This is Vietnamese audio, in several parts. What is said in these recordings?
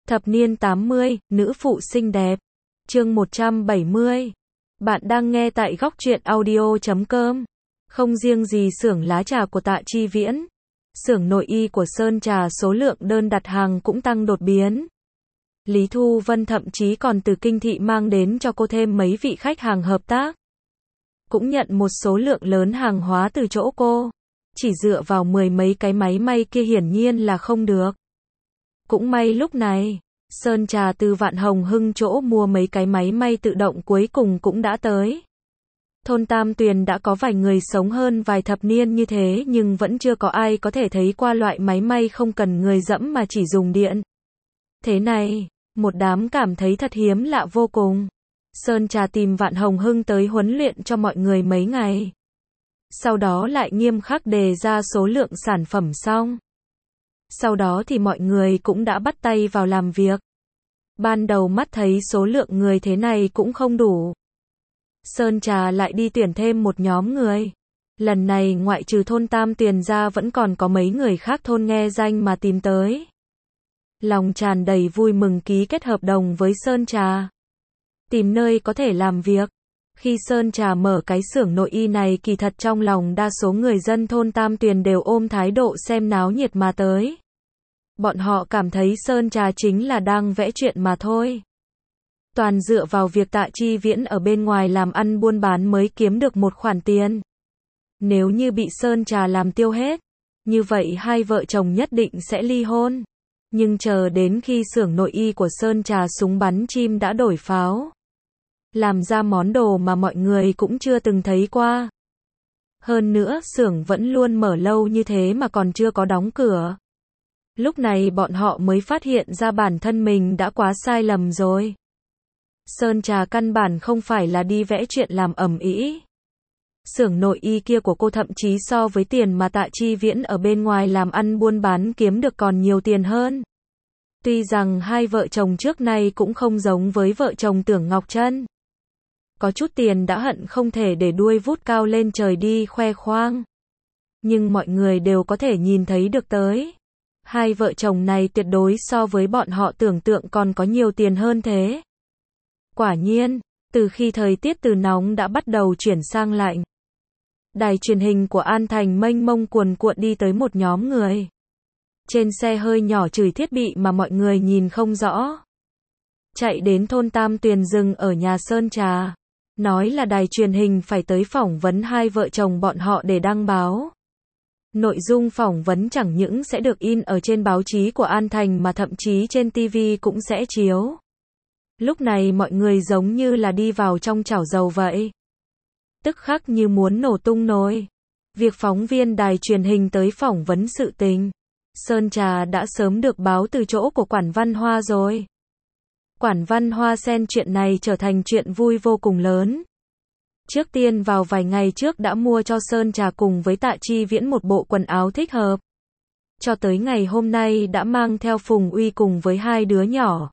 Thập niên 80, nữ phụ xinh đẹp. Chương 170. Bạn đang nghe tại góc truyện audio.com. Không riêng gì xưởng lá trà của Tạ Chi Viễn, xưởng nội y của Sơn Trà số lượng đơn đặt hàng cũng tăng đột biến. Lý Thu Vân thậm chí còn từ kinh thị mang đến cho cô thêm mấy vị khách hàng hợp tác. Cũng nhận một số lượng lớn hàng hóa từ chỗ cô. Chỉ dựa vào mười mấy cái máy may kia hiển nhiên là không được. Cũng may lúc này, Sơn Trà từ Vạn Hồng Hưng chỗ mua mấy cái máy may tự động cuối cùng cũng đã tới. Thôn Tam Tuyền đã có vài người sống hơn vài thập niên như thế nhưng vẫn chưa có ai có thể thấy qua loại máy may không cần người dẫm mà chỉ dùng điện. Thế này, một đám cảm thấy thật hiếm lạ vô cùng. Sơn Trà tìm Vạn Hồng Hưng tới huấn luyện cho mọi người mấy ngày. Sau đó lại nghiêm khắc đề ra số lượng sản phẩm xong. Sau đó thì mọi người cũng đã bắt tay vào làm việc. Ban đầu mắt thấy số lượng người thế này cũng không đủ. Sơn Trà lại đi tuyển thêm một nhóm người. Lần này ngoại trừ thôn Tam Tuyền ra vẫn còn có mấy người khác thôn nghe danh mà tìm tới. Lòng tràn đầy vui mừng ký kết hợp đồng với Sơn Trà. Tìm nơi có thể làm việc. Khi Sơn Trà mở cái xưởng nội y này kỳ thật trong lòng đa số người dân thôn Tam Tuyền đều ôm thái độ xem náo nhiệt mà tới. Bọn họ cảm thấy Sơn Trà chính là đang vẽ chuyện mà thôi. Toàn dựa vào việc Tạ Chi Viễn ở bên ngoài làm ăn buôn bán mới kiếm được một khoản tiền. Nếu như bị Sơn Trà làm tiêu hết, như vậy hai vợ chồng nhất định sẽ ly hôn. Nhưng chờ đến khi xưởng nội y của Sơn Trà súng bắn chim đã đổi pháo. Làm ra món đồ mà mọi người cũng chưa từng thấy qua. Hơn nữa xưởng vẫn luôn mở lâu như thế mà còn chưa có đóng cửa. Lúc này bọn họ mới phát hiện ra bản thân mình đã quá sai lầm rồi. Sơn Trà căn bản không phải là đi vẽ chuyện làm ầm ĩ. Xưởng nội y kia của cô thậm chí so với tiền mà Tạ Chi Viễn ở bên ngoài làm ăn buôn bán kiếm được còn nhiều tiền hơn. Tuy rằng hai vợ chồng trước nay cũng không giống với vợ chồng Tưởng Ngọc Trân. Có chút tiền đã hận không thể để đuôi vút cao lên trời đi khoe khoang. Nhưng mọi người đều có thể nhìn thấy được tới. Hai vợ chồng này tuyệt đối so với bọn họ tưởng tượng còn có nhiều tiền hơn thế. Quả nhiên, từ khi thời tiết từ nóng đã bắt đầu chuyển sang lạnh. Đài truyền hình của An Thành mênh mông cuồn cuộn đi tới một nhóm người. Trên xe hơi nhỏ chửi thiết bị mà mọi người nhìn không rõ. Chạy đến thôn Tam Tuyền dừng ở nhà Sơn Trà. Nói là đài truyền hình phải tới phỏng vấn hai vợ chồng bọn họ để đăng báo. Nội dung phỏng vấn chẳng những sẽ được in ở trên báo chí của An Thành mà thậm chí trên TV cũng sẽ chiếu. Lúc này mọi người giống như là đi vào trong chảo dầu vậy. Tức khắc như muốn nổ tung nồi. Việc phóng viên đài truyền hình tới phỏng vấn sự tình. Sơn Trà đã sớm được báo từ chỗ của Quản Văn Hoa rồi. Quản Văn Hoa xen chuyện này trở thành chuyện vui vô cùng lớn. Trước tiên vào vài ngày trước đã mua cho Sơn Trà cùng với Tạ Chi Viễn một bộ quần áo thích hợp. Cho tới ngày hôm nay đã mang theo Phùng Uy cùng với hai đứa nhỏ.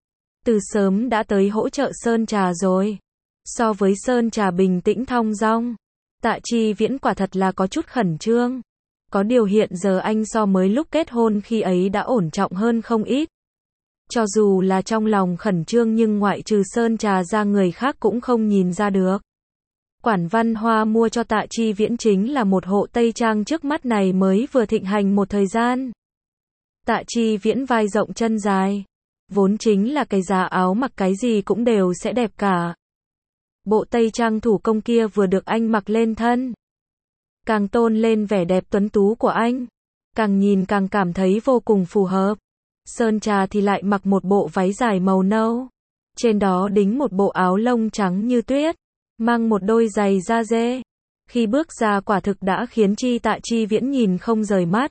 Từ sớm đã tới hỗ trợ Sơn Trà rồi. So với Sơn Trà bình tĩnh thong dong, Tạ Chi Viễn quả thật là có chút khẩn trương. Có điều hiện giờ anh so mới lúc kết hôn khi ấy đã ổn trọng hơn không ít. Cho dù là trong lòng khẩn trương nhưng ngoại trừ Sơn Trà ra người khác cũng không nhìn ra được. Quản Văn Hoa mua cho Tạ Chi Viễn chính là một hộ tây trang trước mắt này mới vừa thịnh hành một thời gian. Tạ Chi Viễn vai rộng chân dài. Vốn chính là cái giá áo mặc cái gì cũng đều sẽ đẹp cả. Bộ tây trang thủ công kia vừa được anh mặc lên thân. Càng tôn lên vẻ đẹp tuấn tú của anh. Càng nhìn càng cảm thấy vô cùng phù hợp. Sơn Trà thì lại mặc một bộ váy dài màu nâu. Trên đó đính một bộ áo lông trắng như tuyết. Mang một đôi giày da dê. Khi bước ra quả thực đã khiến Tạ Chi Viễn nhìn không rời mắt.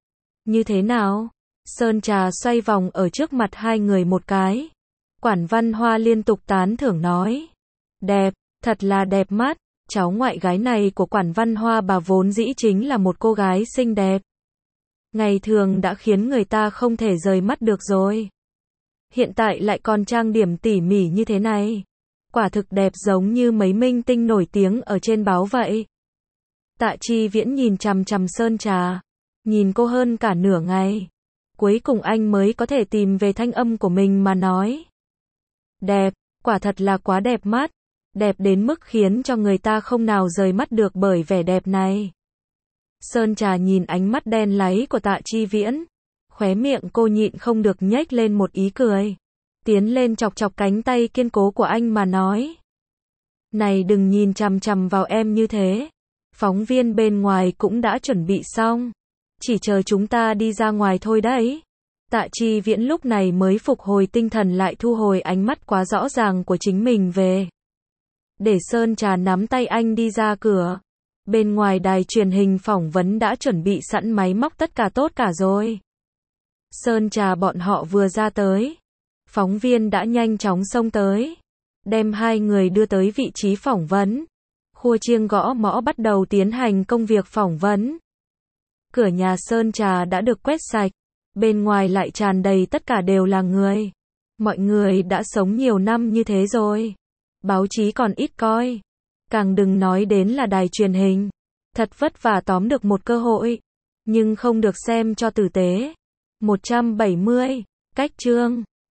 Như thế nào? Sơn Trà xoay vòng ở trước mặt hai người một cái. Quản Văn Hoa liên tục tán thưởng nói. Đẹp, thật là đẹp mắt. Cháu ngoại gái này của Quản Văn Hoa bà vốn dĩ chính là một cô gái xinh đẹp. Ngày thường đã khiến người ta không thể rời mắt được rồi. Hiện tại lại còn trang điểm tỉ mỉ như thế này. Quả thực đẹp giống như mấy minh tinh nổi tiếng ở trên báo vậy. Tạ Chi Viễn nhìn chằm chằm Sơn Trà. Nhìn cô hơn cả nửa ngày. Cuối cùng anh mới có thể tìm về thanh âm của mình mà nói. Đẹp, quả thật là quá đẹp mắt. Đẹp đến mức khiến cho người ta không nào rời mắt được bởi vẻ đẹp này. Sơn Trà nhìn ánh mắt đen láy của Tạ Chi Viễn. Khóe miệng cô nhịn không được nhếch lên một ý cười. Tiến lên chọc chọc cánh tay kiên cố của anh mà nói. Này đừng nhìn chằm chằm vào em như thế. Phóng viên bên ngoài cũng đã chuẩn bị xong. Chỉ chờ chúng ta đi ra ngoài thôi đấy. Tạ Chi Viễn lúc này mới phục hồi tinh thần lại, thu hồi ánh mắt quá rõ ràng của chính mình về. Để Sơn Trà nắm tay anh đi ra cửa. Bên ngoài đài truyền hình phỏng vấn đã chuẩn bị sẵn máy móc tất cả tốt cả rồi. Sơn Trà bọn họ vừa ra tới. Phóng viên đã nhanh chóng xông tới. Đem hai người đưa tới vị trí phỏng vấn. Khua chiêng gõ mõ bắt đầu tiến hành công việc phỏng vấn. Cửa nhà Sơn Trà đã được quét sạch. Bên ngoài lại tràn đầy tất cả đều là người. Mọi người đã sống nhiều năm như thế rồi. Báo chí còn ít coi. Càng đừng nói đến là đài truyền hình. Thật vất vả tóm được một cơ hội. Nhưng không được xem cho tử tế. 170. Cách chương